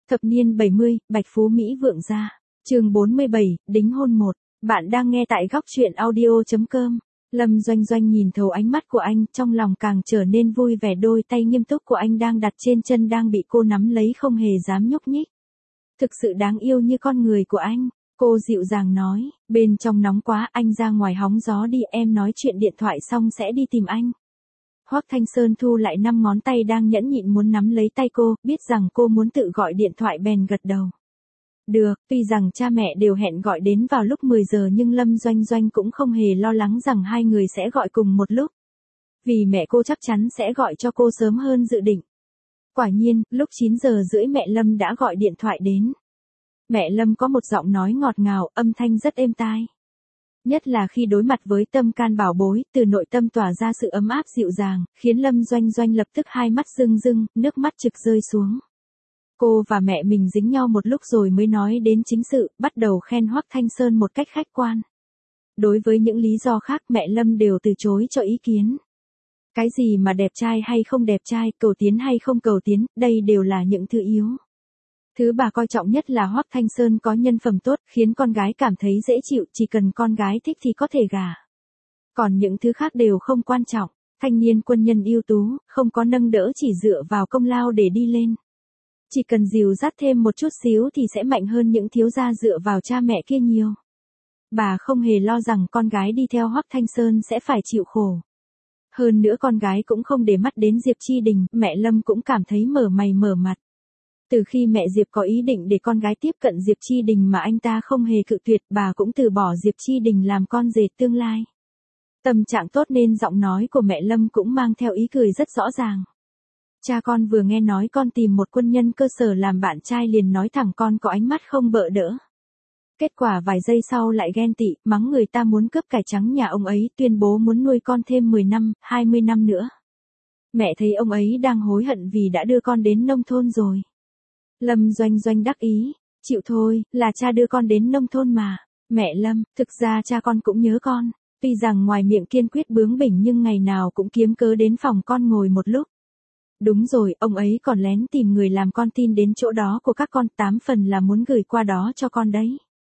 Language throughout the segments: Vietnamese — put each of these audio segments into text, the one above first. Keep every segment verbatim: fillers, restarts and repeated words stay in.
Thập niên bảy mươi, Bạch Phú Mỹ vượng gia. Chương bốn mươi bảy, đính hôn một. Bạn đang nghe tại góc truyện audio chấm com. Lâm Doanh Doanh nhìn thấu ánh mắt của anh, trong lòng càng trở nên vui vẻ, đôi tay nghiêm túc của anh đang đặt trên chân đang bị cô nắm lấy không hề dám nhúc nhích. Thực sự đáng yêu như con người của anh, cô dịu dàng nói, bên trong nóng quá, anh ra ngoài hóng gió đi, em nói chuyện điện thoại xong sẽ đi tìm anh. Hoắc Thanh Sơn thu lại năm ngón tay đang nhẫn nhịn muốn nắm lấy tay cô, biết rằng cô muốn tự gọi điện thoại bèn gật đầu. Được, tuy rằng cha mẹ đều hẹn gọi đến vào lúc mười giờ nhưng Lâm Doanh Doanh cũng không hề lo lắng rằng hai người sẽ gọi cùng một lúc. Vì mẹ cô chắc chắn sẽ gọi cho cô sớm hơn dự định. Quả nhiên, lúc chín giờ rưỡi mẹ Lâm đã gọi điện thoại đến. Mẹ Lâm có một giọng nói ngọt ngào, âm thanh rất êm tai. Nhất là khi đối mặt với tâm can bảo bối, từ nội tâm tỏa ra sự ấm áp dịu dàng, khiến Lâm Doanh Doanh lập tức hai mắt rưng rưng, nước mắt trực rơi xuống. Cô và mẹ mình dính nhau một lúc rồi mới nói đến chính sự, bắt đầu khen Hoắc Thanh Sơn một cách khách quan. Đối với những lý do khác mẹ Lâm đều từ chối cho ý kiến. Cái gì mà đẹp trai hay không đẹp trai, cầu tiến hay không cầu tiến, đây đều là những thứ yếu. Thứ bà coi trọng nhất là Hoắc Thanh Sơn có nhân phẩm tốt, khiến con gái cảm thấy dễ chịu, chỉ cần con gái thích thì có thể gả. Còn những thứ khác đều không quan trọng, thanh niên quân nhân ưu tú, không có nâng đỡ chỉ dựa vào công lao để đi lên. Chỉ cần dìu dắt thêm một chút xíu thì sẽ mạnh hơn những thiếu gia dựa vào cha mẹ kia nhiều. Bà không hề lo rằng con gái đi theo Hoắc Thanh Sơn sẽ phải chịu khổ. Hơn nữa con gái cũng không để mắt đến Diệp Chi Đình, mẹ Lâm cũng cảm thấy mở mày mở mặt. Từ khi mẹ Diệp có ý định để con gái tiếp cận Diệp Chi Đình mà anh ta không hề cự tuyệt, bà cũng từ bỏ Diệp Chi Đình làm con rể tương lai. Tâm trạng tốt nên giọng nói của mẹ Lâm cũng mang theo ý cười rất rõ ràng. Cha con vừa nghe nói con tìm một quân nhân cơ sở làm bạn trai liền nói thẳng con có ánh mắt không bợ đỡ. Kết quả vài giây sau lại ghen tị, mắng người ta muốn cướp cải trắng nhà ông ấy, tuyên bố muốn nuôi con thêm mười năm, hai mươi năm nữa. Mẹ thấy ông ấy đang hối hận vì đã đưa con đến nông thôn rồi. Lâm Doanh Doanh đắc ý, chịu thôi, là cha đưa con đến nông thôn mà. Mẹ Lâm, thực ra cha con cũng nhớ con, tuy rằng ngoài miệng kiên quyết bướng bỉnh nhưng ngày nào cũng kiếm cớ đến phòng con ngồi một lúc. Đúng rồi, ông ấy còn lén tìm người làm con tin đến chỗ đó của các con, tám phần là muốn gửi qua đó cho con đấy.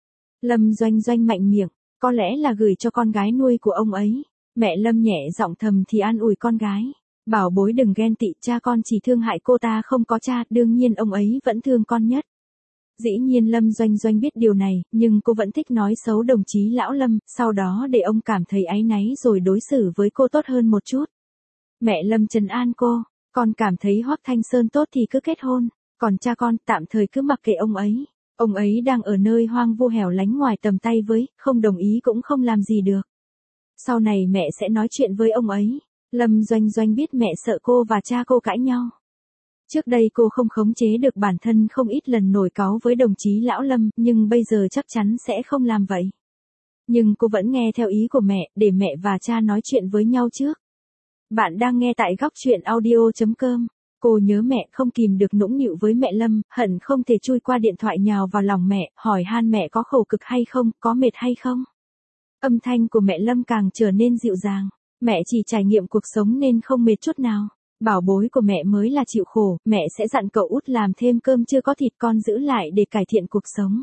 Lâm Doanh Doanh mạnh miệng, có lẽ là gửi cho con gái nuôi của ông ấy. Mẹ Lâm nhẹ giọng thầm thì an ủi con gái. Bảo bối đừng ghen tị, cha con chỉ thương hại cô ta không có cha, đương nhiên ông ấy vẫn thương con nhất. Dĩ nhiên Lâm Doanh Doanh biết điều này, nhưng cô vẫn thích nói xấu đồng chí lão Lâm, sau đó để ông cảm thấy áy náy rồi đối xử với cô tốt hơn một chút. Mẹ Lâm trấn an cô, con cảm thấy Hoắc Thanh Sơn tốt thì cứ kết hôn, còn cha con tạm thời cứ mặc kệ ông ấy. Ông ấy đang ở nơi hoang vu hẻo lánh ngoài tầm tay với, không đồng ý cũng không làm gì được. Sau này mẹ sẽ nói chuyện với ông ấy. Lâm Doanh Doanh biết mẹ sợ cô và cha cô cãi nhau. Trước đây cô không khống chế được bản thân, không ít lần nổi cáu với đồng chí lão Lâm, nhưng bây giờ chắc chắn sẽ không làm vậy. Nhưng cô vẫn nghe theo ý của mẹ, để mẹ và cha nói chuyện với nhau trước. Bạn đang nghe tại góc truyện audio chấm com. Cô nhớ mẹ, không kìm được nũng nịu với mẹ Lâm, hận không thể chui qua điện thoại nhào vào lòng mẹ, hỏi han mẹ có khổ cực hay không, có mệt hay không. Âm thanh của mẹ Lâm càng trở nên dịu dàng. Mẹ chỉ trải nghiệm cuộc sống nên không mệt chút nào. Bảo bối của mẹ mới là chịu khổ, mẹ sẽ dặn cậu út làm thêm cơm chưa có thịt con giữ lại để cải thiện cuộc sống.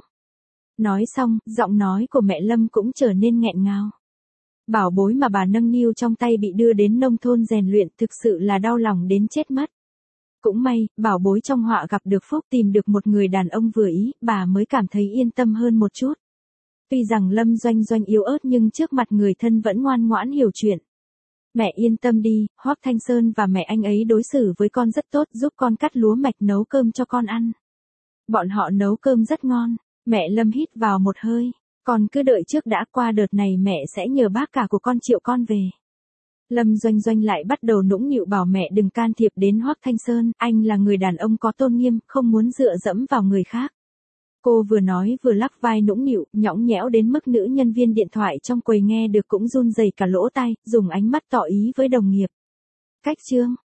Nói xong, giọng nói của mẹ Lâm cũng trở nên nghẹn ngào. Bảo bối mà bà nâng niu trong tay bị đưa đến nông thôn rèn luyện, thực sự là đau lòng đến chết mất. Cũng may, bảo bối trong họa gặp được phúc, tìm được một người đàn ông vừa ý, bà mới cảm thấy yên tâm hơn một chút. Tuy rằng Lâm Doanh Doanh yếu ớt nhưng trước mặt người thân vẫn ngoan ngoãn hiểu chuyện. Mẹ yên tâm đi, Hoắc Thanh Sơn và mẹ anh ấy đối xử với con rất tốt, giúp con cắt lúa mạch, nấu cơm cho con ăn. Bọn họ nấu cơm rất ngon. Mẹ Lâm hít vào một hơi. Con cứ đợi trước đã, qua đợt này mẹ sẽ nhờ bác cả của con triệu con về. Lâm Doanh Doanh lại bắt đầu nũng nịu bảo mẹ đừng can thiệp đến Hoắc Thanh Sơn, anh là người đàn ông có tôn nghiêm, không muốn dựa dẫm vào người khác. Cô vừa nói vừa lắc vai nũng nịu, nhõng nhẽo đến mức nữ nhân viên điện thoại trong quầy nghe được cũng run rẩy cả lỗ tai, dùng ánh mắt tỏ ý với đồng nghiệp. Cách chương,